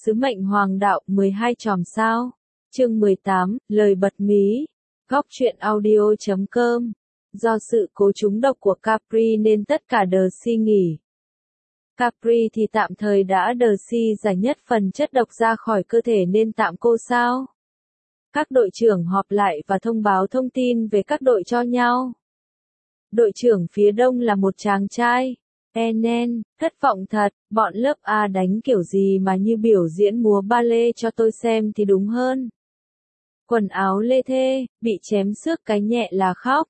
Sứ mệnh hoàng đạo 12 chòm sao. Chương 18, lời bật mí. Góc truyện audio.com. Do sự cố trúng độc của Capri nên tất cả Darcy nghỉ. Capri thì tạm thời đã Darcy giải nhất phần chất độc ra khỏi cơ thể nên tạm cô sao. Các đội trưởng họp lại và thông báo thông tin về các đội cho nhau. Đội trưởng phía đông là một chàng trai. Enen, thất vọng thật, bọn lớp A đánh kiểu gì mà như biểu diễn múa ballet cho tôi xem thì đúng hơn. Quần áo lê thê, bị chém xước cái nhẹ là khóc.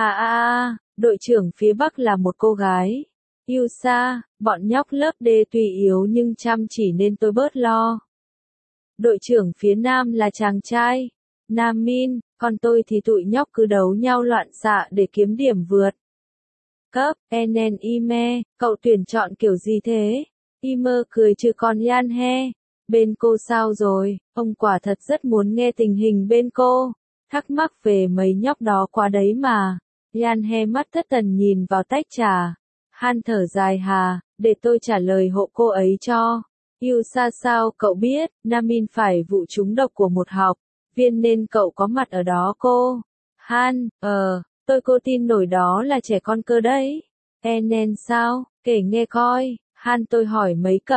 Đội trưởng phía Bắc là một cô gái. Yusa, bọn nhóc lớp D tuy yếu nhưng chăm chỉ nên tôi bớt lo. Đội trưởng phía Nam là chàng trai. Namin, còn tôi thì tụi nhóc cứ đấu nhau loạn xạ để kiếm điểm vượt. Cấp, Enen Ime, cậu tuyển chọn kiểu gì thế? Ime cười trừ còn Yan He. Bên cô sao rồi? Ông quả thật rất muốn nghe tình hình bên cô. Thắc mắc về mấy nhóc đó quá đấy mà. Yan He mắt thất thần nhìn vào tách trà. Han thở dài hà, để tôi trả lời hộ cô ấy cho. Yusa sao cậu biết, Namin phải vụ trúng độc của một học viên nên cậu có mặt ở đó cô. Han, tôi tin nổi đó là trẻ con cơ đấy. Enen sao, kể nghe coi. Han tôi hỏi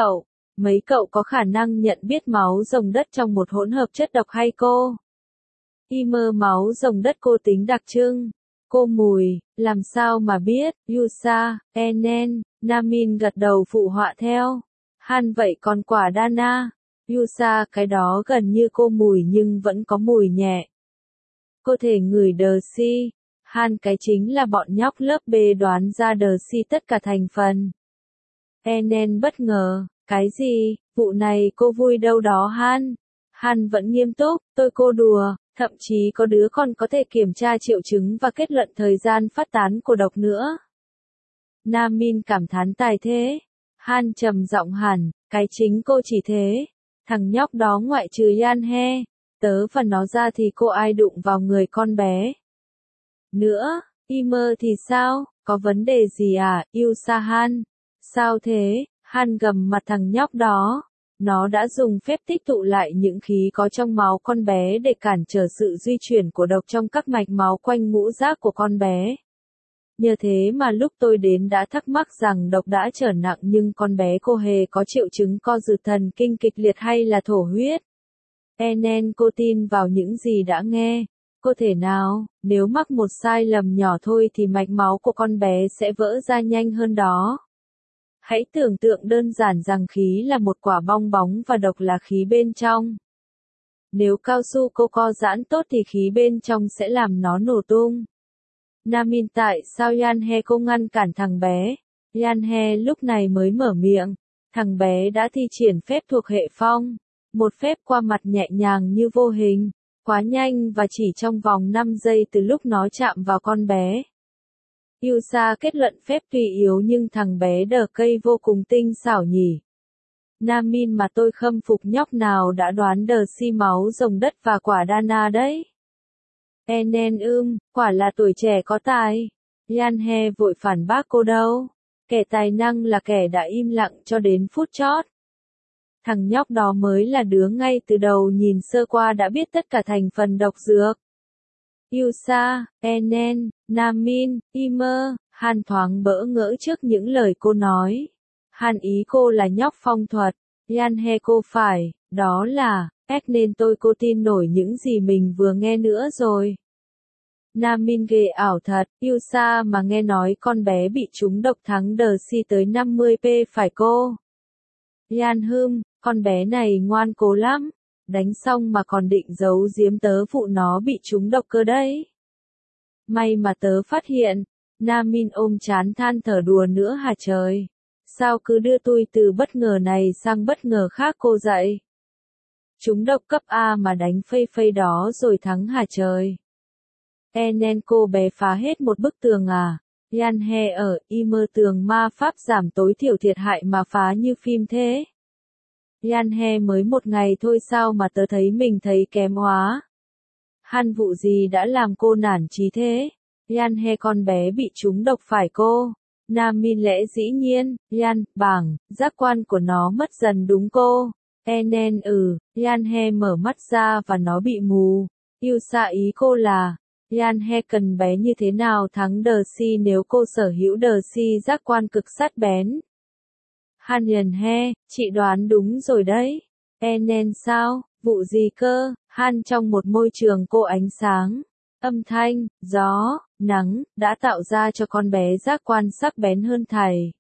mấy cậu có khả năng nhận biết máu rồng đất trong một hỗn hợp chất độc hay cô? Ime máu rồng đất cô tính đặc trưng. Cô mùi, làm sao mà biết, Yusa, Enen, Namin gật đầu phụ họa theo. Han vậy còn quả Dana? Yusa cái đó gần như cô mùi nhưng vẫn có mùi nhẹ. Cô thể ngửi Darcy. Han cái chính là bọn nhóc lớp B đoán ra Darcy tất cả thành phần. Enen bất ngờ, cái gì, vụ này cô vui đâu đó Han. Han vẫn nghiêm túc, cô đùa, thậm chí có đứa còn có thể kiểm tra triệu chứng và kết luận thời gian phát tán của độc nữa. Namin cảm thán tài thế. Han trầm giọng hẳn, cái chính cô chỉ thế. Thằng nhóc đó ngoại trừ Yan He, tớ và nó ra thì cô ai đụng vào người con bé nữa. Ime thì sao, có vấn đề gì à, Yusa Han? Sao thế? Han gầm mặt thằng nhóc đó. Nó đã dùng phép tích tụ lại những khí có trong máu con bé để cản trở sự di chuyển của độc trong các mạch máu quanh ngũ giác của con bé. Nhờ thế mà lúc tôi đến đã thắc mắc rằng độc đã trở nặng nhưng con bé cô hề có triệu chứng co giật thần kinh kịch liệt hay là thổ huyết. Enen cô tin vào những gì đã nghe. Cô thể nào, nếu mắc một sai lầm nhỏ thôi thì mạch máu của con bé sẽ vỡ ra nhanh hơn đó. Hãy tưởng tượng đơn giản rằng khí là một quả bong bóng và độc là khí bên trong. Nếu cao su cô co giãn tốt thì khí bên trong sẽ làm nó nổ tung. Namin tại sao Yan He cô ngăn cản thằng bé? Yan He lúc này mới mở miệng. Thằng bé đã thi triển phép thuộc hệ phong. Một phép qua mặt nhẹ nhàng như vô hình. Quá nhanh và chỉ trong vòng 5 giây từ lúc nó chạm vào con bé. Yusa kết luận phép tuy yếu nhưng thằng bé đờ cây vô cùng tinh xảo nhỉ. Namin mà tôi khâm phục nhóc nào đã đoán Darcy máu rồng đất và quả Dana đấy. Enen quả là tuổi trẻ có tài. Yan He vội phản bác cô đâu. Kẻ tài năng là kẻ đã im lặng cho đến phút chót. Thằng nhóc đó mới là đứa ngay từ đầu nhìn sơ qua đã biết tất cả thành phần độc dược. Yusa, Enen, Namin, Ime, Han thoáng bỡ ngỡ trước những lời cô nói. Han ý cô là nhóc phong thuật. Yan He cô phải, đó là, nên cô tin nổi những gì mình vừa nghe nữa rồi. Namin ghê ảo thật, Yusa mà nghe nói con bé bị trúng độc thắng Darcy tới 50p phải cô. Yan con bé này ngoan cố lắm. Đánh xong mà còn định giấu giếm tớ vụ nó bị trúng độc cơ đấy. May mà tớ phát hiện. Namin ôm chán than thở đùa nữa hả trời. Sao cứ đưa tôi từ bất ngờ này sang bất ngờ khác cô dậy. Trúng độc cấp A mà đánh phây phây đó rồi thắng hả trời. Enen cô bé phá hết một bức tường à. Yan He Ime tường ma pháp giảm tối thiểu thiệt hại mà phá như phim thế. Yan He mới một ngày thôi sao mà tớ thấy mình thấy kém quá. Han vụ gì đã làm cô nản chí thế? Yan He con bé bị trúng độc phải cô? Namin lẽ dĩ nhiên, Yan, giác quan của nó mất dần đúng cô. Enen Yanhe mở mắt ra và nó bị mù. Yusa ý cô là, Yanhe cần bé như thế nào thắng Darcy nếu cô sở hữu Darcy giác quan cực sắc bén. Han Hiền he, chị đoán đúng rồi đấy. Enen sao, vụ gì cơ? Han trong một môi trường cô ánh sáng, âm thanh, gió, nắng, đã tạo ra cho con bé giác quan sắc bén hơn thầy.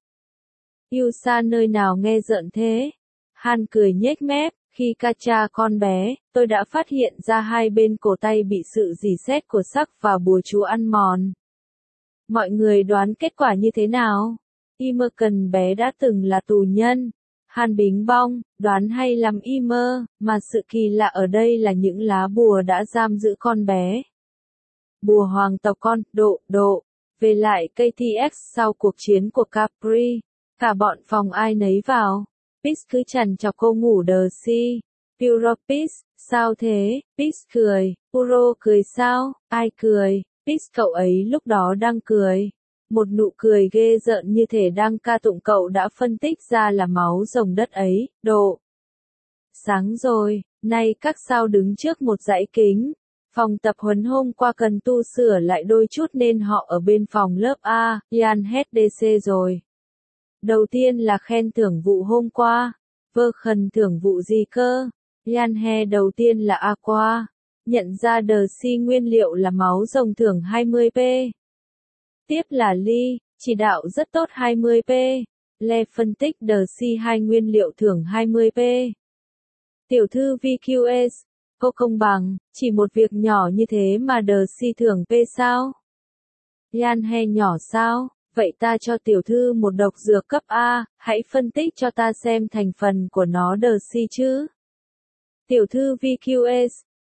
Yusa nơi nào nghe rợn thế? Han cười nhếch mép, khi Kacha con bé, tôi đã phát hiện ra hai bên cổ tay bị sự rỉ sét của sắc và bùa chú ăn mòn. Mọi người đoán kết quả như thế nào? Imerken bé đã từng là tù nhân. Han bính bong, đoán hay lắm Imer, mà sự kỳ lạ ở đây là những lá bùa đã giam giữ con bé. Bùa hoàng tộc con, độ. Về lại KTX sau cuộc chiến của Capri, cả bọn phòng ai nấy vào. Pix cứ chằn chọc cô ngủ Darcy. Pix, sao thế? Pix cười. Uro cười sao? Ai cười? Pix cậu ấy lúc đó đang cười. Một nụ cười ghê rợn như thể đang ca tụng cậu đã phân tích ra là máu rồng đất ấy. Độ. Sáng rồi, nay các sao đứng trước một dãy kính. Phòng tập huấn hôm qua cần tu sửa lại đôi chút nên họ ở bên phòng lớp A. Ian hết DC rồi. Đầu tiên là khen thưởng vụ hôm qua. Khẩn thưởng vụ gì cơ? Ian he đầu tiên là Aqua. Nhận ra Darcy nguyên liệu là máu rồng thưởng 20p. Tiếp là Lee, chỉ đạo rất tốt 20p. Le phân tích Darcy 2 nguyên liệu thưởng 20p. Tiểu thư VQS, cô công bằng, chỉ một việc nhỏ như thế mà Darcy thưởng p sao? Ian he nhỏ sao? Vậy ta cho tiểu thư một độc dược cấp A, hãy phân tích cho ta xem thành phần của nó Darcy chứ. Tiểu thư VQS,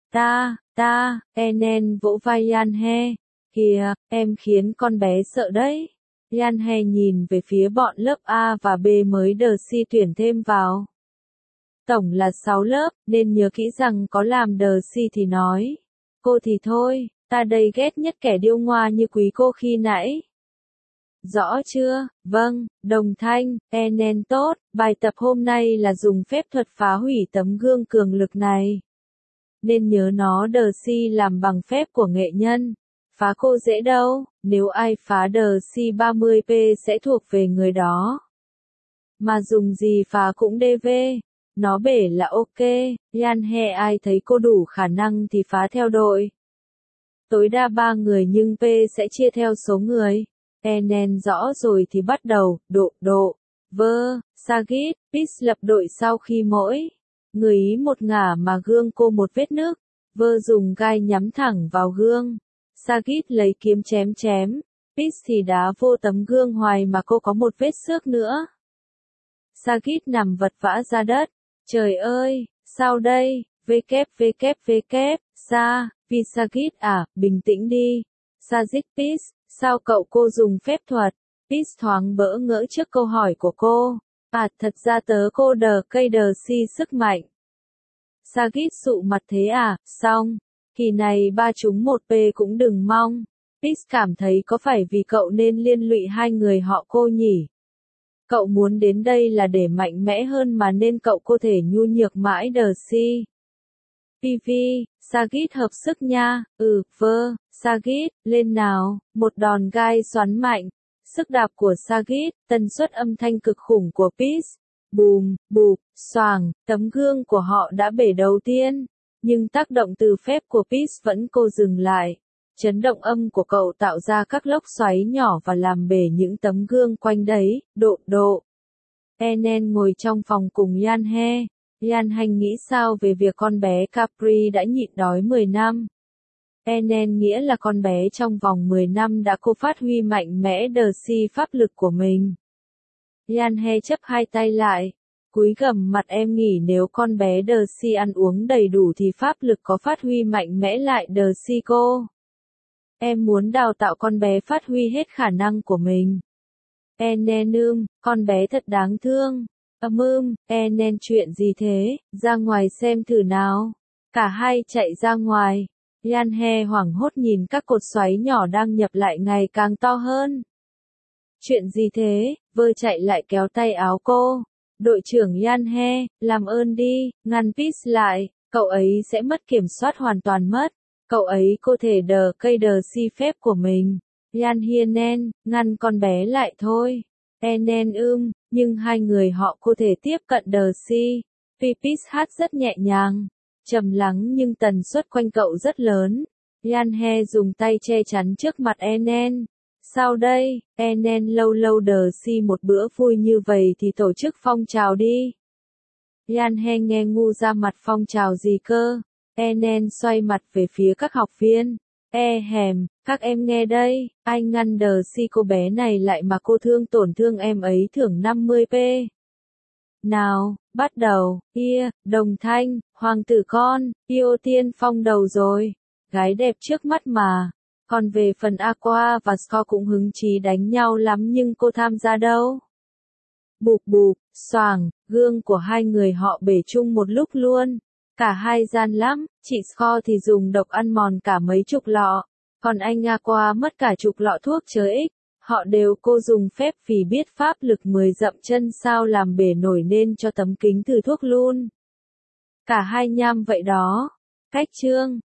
Enen vỗ vai Yanhe. Kìa, em khiến con bé sợ đấy. Yanhe nhìn về phía bọn lớp A và B mới Darcy tuyển thêm vào. Tổng là 6 lớp, nên nhớ kỹ rằng có làm Darcy thì nói. Cô thì thôi, ta đây ghét nhất kẻ điêu ngoa như quý cô khi nãy. Rõ chưa? Vâng, đồng thanh, Enen tốt, bài tập hôm nay là dùng phép thuật phá hủy tấm gương cường lực này. Nên nhớ nó Darcy làm bằng phép của nghệ nhân. Phá cô dễ đâu, nếu ai phá Darcy 30p sẽ thuộc về người đó. Mà dùng gì phá cũng DV. Nó bể là ok, Yanhe ai thấy cô đủ khả năng thì phá theo đội. Tối đa 3 người nhưng P sẽ chia theo số người. Enen rõ rồi thì bắt đầu, độ. Sagit, Pix lập đội sau khi mỗi người ý một ngả mà gương cô một vết nước. Dùng gai nhắm thẳng vào gương. Sagit lấy kiếm chém. Pix thì đá vô tấm gương hoài mà cô có một vết xước nữa. Sagit nằm vật vã ra đất. Trời ơi, sao đây? Vì Sagit à, bình tĩnh đi. Sagit Pix, sao cậu cô dùng phép thuật? Pix thoáng bỡ ngỡ trước câu hỏi của cô. Thật ra tớ cô cây si sức mạnh. Sagit sụ mặt thế à, xong. Kỳ này 3 trúng 1p cũng đừng mong. Pix cảm thấy có phải vì cậu nên liên lụy hai người họ cô nhỉ? Cậu muốn đến đây là để mạnh mẽ hơn mà nên cậu có thể nhu nhược mãi Darcy. PV, Sagit hợp sức nha, Sagit, lên nào, một đòn gai xoắn mạnh. Sức đạp của Sagit, tần suất âm thanh cực khủng của Pix. Bùm, bụp, xoàng, tấm gương của họ đã bể đầu tiên. Nhưng tác động từ phép của Pix vẫn cô dừng lại. Chấn động âm của cậu tạo ra các lốc xoáy nhỏ và làm bể những tấm gương quanh đấy, độ. Enen ngồi trong phòng cùng Yanhe. Yanhe nghĩ sao về việc con bé Capri đã nhịn đói 10 năm. Enen nghĩa là con bé trong vòng 10 năm đã cô phát huy mạnh mẽ Darcy pháp lực của mình. Yanhe chấp hai tay lại. Cúi gằm mặt em nghĩ nếu con bé Darcy ăn uống đầy đủ thì pháp lực có phát huy mạnh mẽ lại Darcy cô. Em muốn đào tạo con bé phát huy hết khả năng của mình. Enen con bé thật đáng thương. Enen chuyện gì thế, ra ngoài xem thử nào. Cả hai chạy ra ngoài. Yanhe hoảng hốt nhìn các cột xoáy nhỏ đang nhập lại ngày càng to hơn. Chuyện gì thế, chạy lại kéo tay áo cô. Đội trưởng Yan He, làm ơn đi, ngăn Peace lại, cậu ấy sẽ mất kiểm soát hoàn toàn mất. Cậu ấy có thể đờ cây đờ si phép của mình. Yan Hienen, ngăn con bé lại thôi. Enen nhưng hai người họ có thể tiếp cận đờ si. Pipis hát rất nhẹ nhàng, trầm lắng nhưng tần suất quanh cậu rất lớn. Yan He dùng tay che chắn trước mặt Enen. Sao đây, Enen lâu lâu đờ si một bữa vui như vậy thì tổ chức phong trào đi. Yan He nghe ngu ra mặt phong trào gì cơ. Enen xoay mặt về phía các học viên. Các em nghe đây, anh ngăn đờ si cô bé này lại mà cô tổn thương em ấy thưởng 50p. Nào, bắt đầu, Đồng Thanh, hoàng tử con, yêu tiên phong đầu rồi. Gái đẹp trước mắt mà. Còn về phần Aqua và Score cũng hứng chí đánh nhau lắm nhưng cô tham gia đâu. Bụp bụp, xoàng, gương của hai người họ bể chung một lúc luôn. Cả hai gian lắm, chị Score thì dùng độc ăn mòn cả mấy chục lọ. Còn anh Aqua mất cả chục lọ thuốc chớ ích. Họ đều cô dùng phép vì biết pháp lực 10 dậm chân sao làm bể nổi nên cho tấm kính từ thuốc luôn. Cả hai nham vậy đó. Cách chương